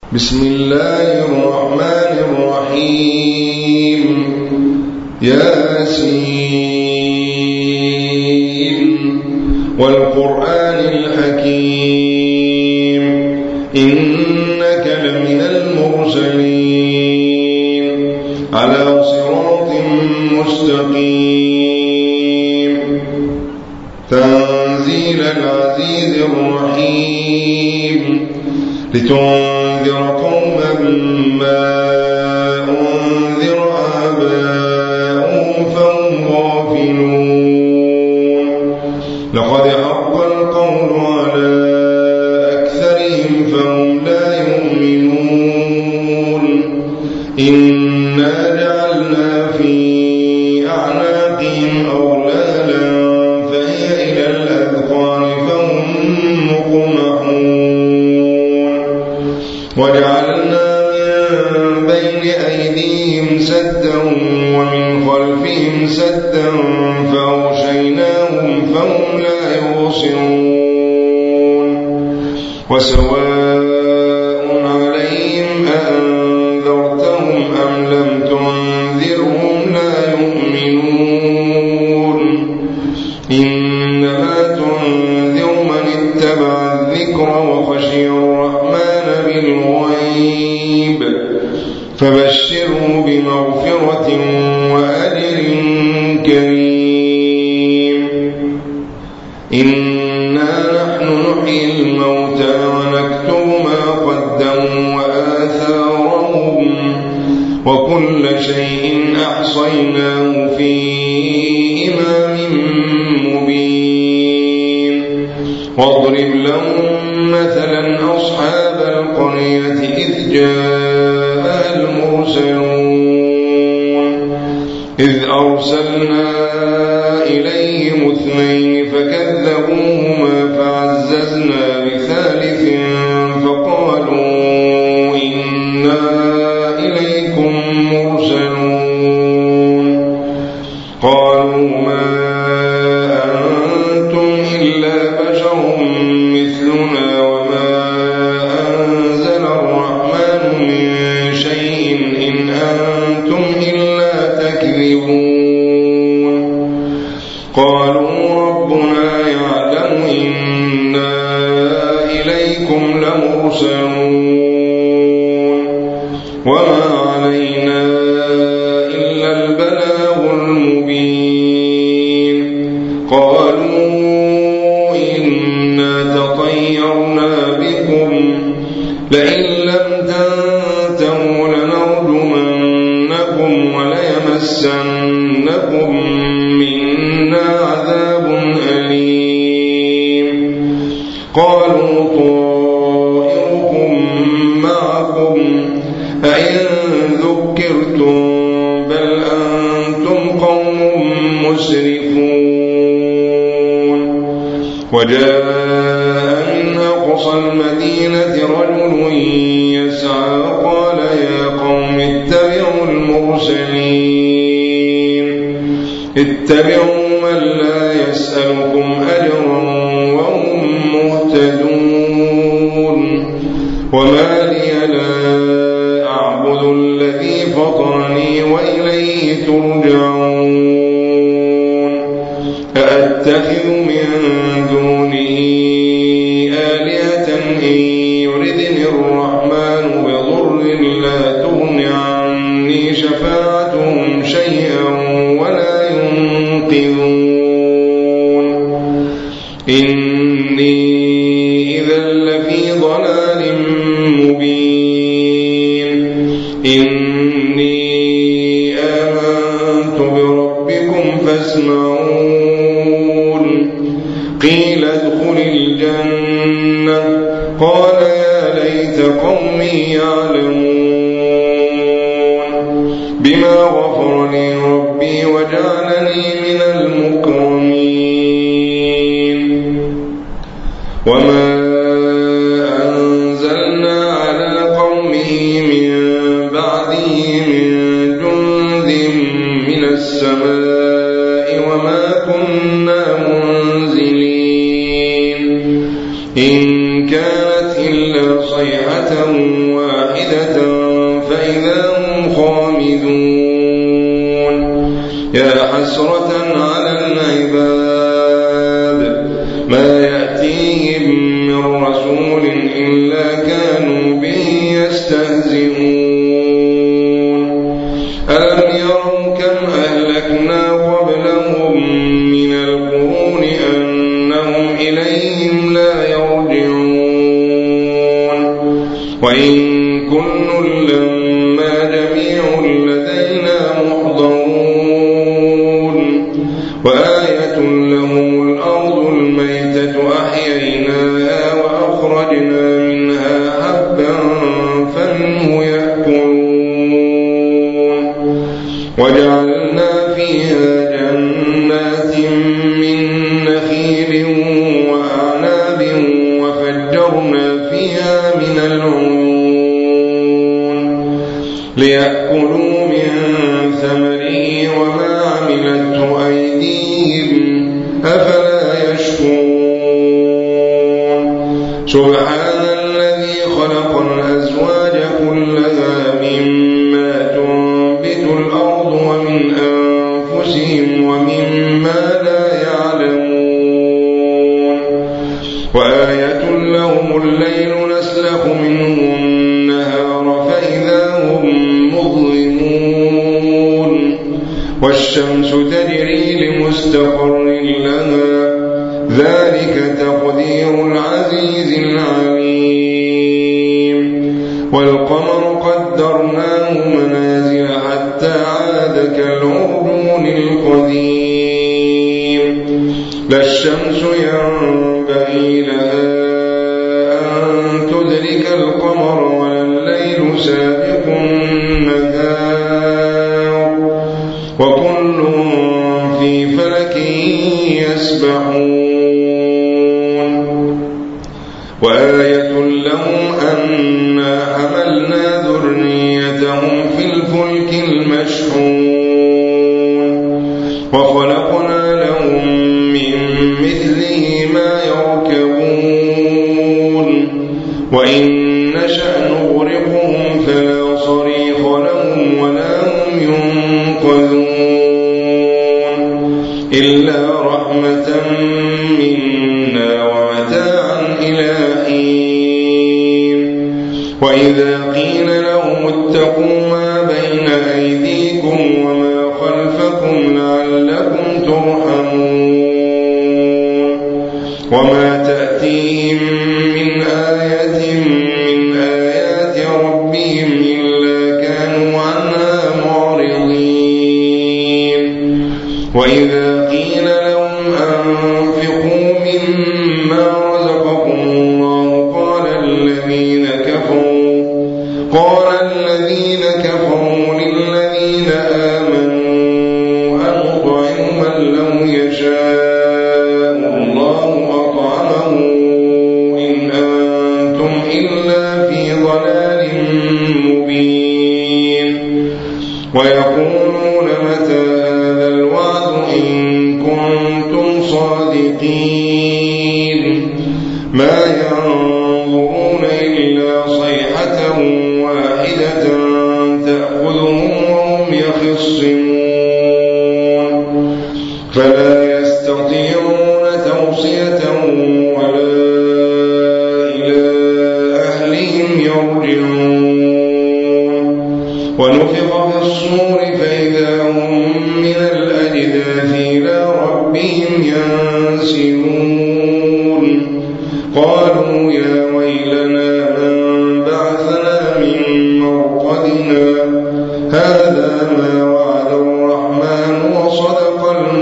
بسم الله الرحمن الرحيم ياسين والقرآن الحكيم إنك لمن المرسلين على صراط مستقيم تنزيل العزيز الرحيم لتنذر قوما ما أنذر آباؤهم فهم غافلون لقد حق القول على أكثرهم فهم لا يؤمنون إنا جعلنا في أعناقهم أغلالا فهي إلى الأذقان فهم مقمحون وجعلنا من بين أيديهم سدا ومن خلفهم سدا فأغشيناهم فهم لا يبصرون وسواء عليهم أأنذرتهم أم لم تنذرهم لا يؤمنون إنما تنذر من اتبع الذكر وخشي الرحمن بالغيب فبشره بمغفرة وأجر كريم إنا نحن نحيي الموتى ونكتب ما قدموا وآثارهم وكل شيء أحصيناه في إمام مبين واضرب لهم مثلا أصحاب القرية إذ جاءها المرسلون إذ أرسلنا إليهم 2 فكذبوهما فعززنا بثالث فقالوا إنا إليكم مرسلون قالوا ما أنتم إلا بشر مثلنا وما أنزل الرحمن من شيء إن أنتم إلا تكذبون قالوا ربنا يعلم إنا إليكم لمرسلون وما علينا إلا البلاغ المبين قالوا إنا تطيرنا بكم لئن لم تنتهوا لنرجمنكم وليمسنكم منا عذاب أليم قالوا طائركم معكم أئن ذكرتم بل أنتم قوم مسرفون وجاء من أقصى المدينة رجل يسعى قال يا قوم اتبعوا المرسلين اتبعوا من لا يسألكم أجرا وهم مهتدون وما لي لا أعبد الذي فطرني وإليه ترجعون أأتخذ من دونه آلهة إن يردني الرحمن بضر لا تغن عني شفاعتهم شيئا ولا ينقذون إني إذا لفي ضلال مبين إني آمنت بربكم فاسمعون قيل ادخل الجنة قال يا ليت قومي يعلمون بما غفر لي ربي وجعلني من المكرمين وما أنزلنا على قومه من بعده من جند من السماء وما كنا منزلين إن كانت إلا صيحة واحدة فإذا هم خامدون يا حسرة على العباد ما يأتيهم من رسول إلا كانوا به يستهزئون ألم يروا كم أهلكنا قبلهم من القرون أنهم إليهم لا يرجعون وإن كل لما جميع لدينا محضرون وآية لهم الأرض الميتة أحييناها وأخرجنا منها حبا فمنه يأكلون وجعلنا فيها جنات من نخيل وأعناب وفجرنا فيها من العيون ليأكلوا من ثمره وما عملته أيديهم أفلا يشكرون سبحان الذي خلق الأزواج كلها مما تنبت الأرض ومن أنفسهم ومما لا يعلمون وآية لهم الليل نسلخ منه النهار فإذا هم مظلمون والشمس تجري لمستقر لها ذلك تقدير العزيز العليم والقمر قدرناه منازل حتى عاد كالعرجون القديم لا الشمس ينبغي لها أن تدرك القمر ولا الليل سابق النهار وكل في فلك يسبحون وآية لهم أنا حملنا ذريتهم في الفلك المشحون وخلقنا لهم من مثله ما يركبون وإن نشأ نغرقهم فلا صريخ لهم ولا هم ينقذون إلا رحمة منا ومتاعا إلى حين وإذا قيل لهم اتقوا ما بين أيديكم وما خلفكم لعلكم ترحمون وما تأتيهم من آية من آيات ربهم إلا كانوا عنها معرضين وإذا قيل لهم أنفقوا مما رزقكم الله قال الذين كفروا للذين آمنوا أنطعم من لو يشاء الله أطعمه إن أنتم إلا في ضلال مبين ويقولون متى هذا الوعد إن كنتم صادقين ما ينظرون إلا صيحة واحدة تأخذهم وهم يخصمون فلا يستطيعون توصية ولا إلى أهلهم يرجعون ونفخ في الصور فإذا هم من الأجداث إلى ربهم ينسلون قالوا يا ويلنا من بعثنا من مرقدنا هذا ما وعد الرحمن وصدق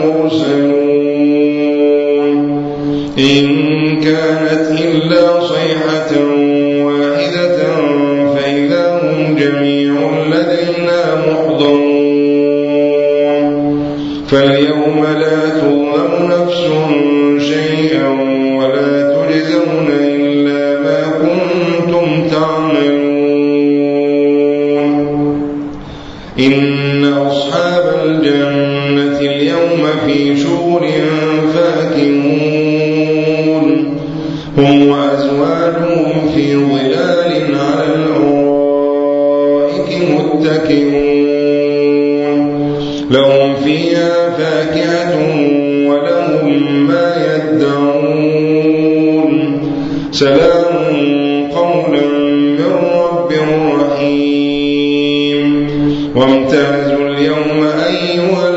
المرسلون إن كانت إلا صيحة واحدة فإذا هم جميع لدينا محضرون فاليوم لا تظلم نفس شيئا ولا تجزون إلا ما كنتم تعملون إن أصحاب الجنة اليوم في شغل فاكهون هم وأزواجهم في ظلال على الأرائك متكئون لهم فيها فاكهة ولهم ما يدعون سلام قولا من رب رحيم وامتازوا اليوم أيها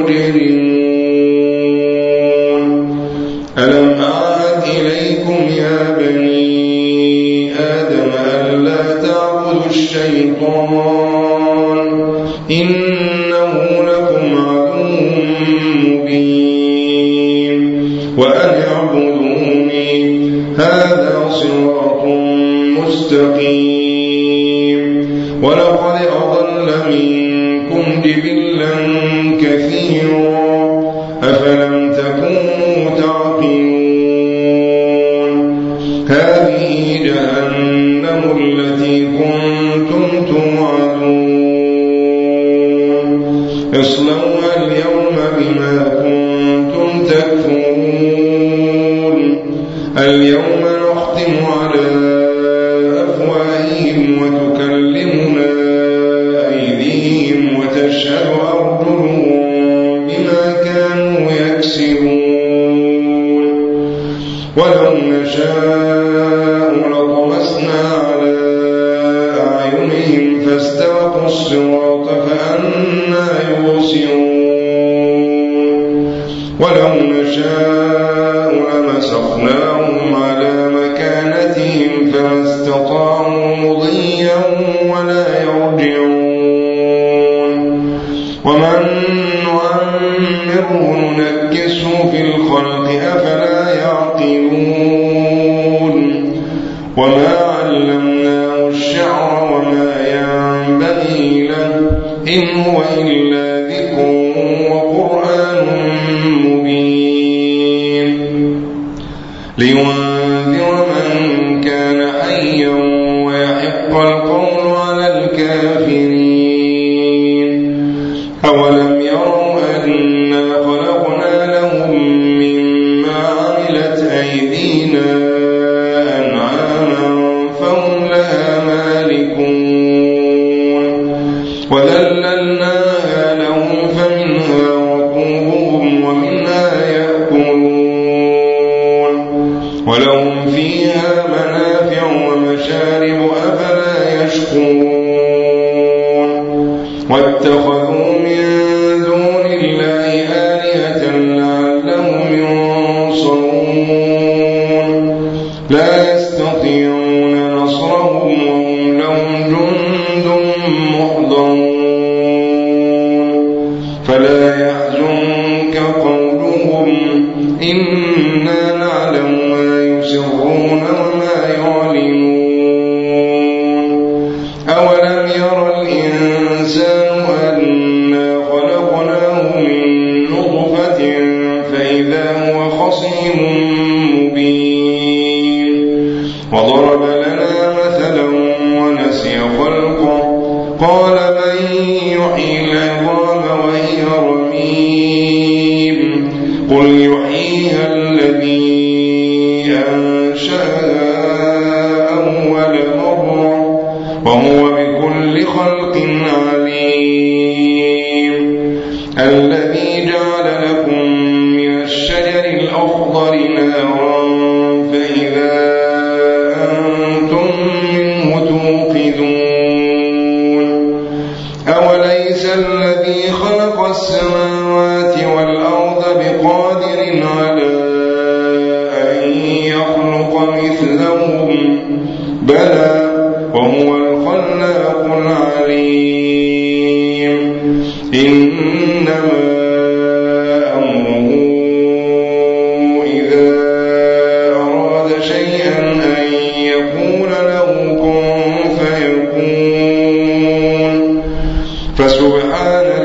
المجرمون ألم أعهد إليكم يا بني آدم ألا تعبدوا الشيطان إنه لكم عدو مبين وأن اعبدوني هذا صراط مستقيم ولقد أضل منكم جبلا كثيرا أفلم تكونوا تعقلون هذه جهنم التي كنتم توعدون اصلوها اليوم بما كنتم تكفرون اليوم نختم على أفواههم وتكلمنا أيديهم وتشهد أرجلهم بما كانوا يكسبون ولو نشاء لطمسنا على أعينهم فاستبقوا الصراط فأنى يبصرون ولو نشاء لمسخناهم على مكانتهم فما استطاعوا مضيا ولا يرجعون ومن نعمره ننكسه في الخلق أفلا يعقلون وما علمناه الشعر وما ينبغي له إن هو إلا ذكر وقرآن مبين لينذر من كان حيا ويحق القول على الكافرين أولم يروا أنا خلقنا لهم مما عملت أيدينا أنعاما فهم لها مالكون وذللناها لهم فمنها ركوبهم ومنها يأكلون ولهم فيها منافع ومشارب أفلا يشكرون واتخذوا من دون الله آلهة لعلهم ينصرون لا يستطيعون نصرهم وهم لهم جند محضرون فلا يحزنك قولهم إنا نعلم ما يسرون وما يعلنون أولم ير الإنسان أنا خلقناه من نطفة فإذا هو خصيم مبين وضرب لنا مثلا ونسي خلقه قال من يحيي العظام وهي رميم قل يحييها الذي أنشأها أول مرة وهو بكل خلق عليم الذي جعل لكم من الشجر الأخضر نارا فإذا أنتم منه توقدون أوليس الذي خلق السماوات والأرض بقادر على أن يخلق مثلهم بلى وهو الخلاق العليم إنما أمره إذا أراد شيئا أن يقول له كن فيكون فسبحان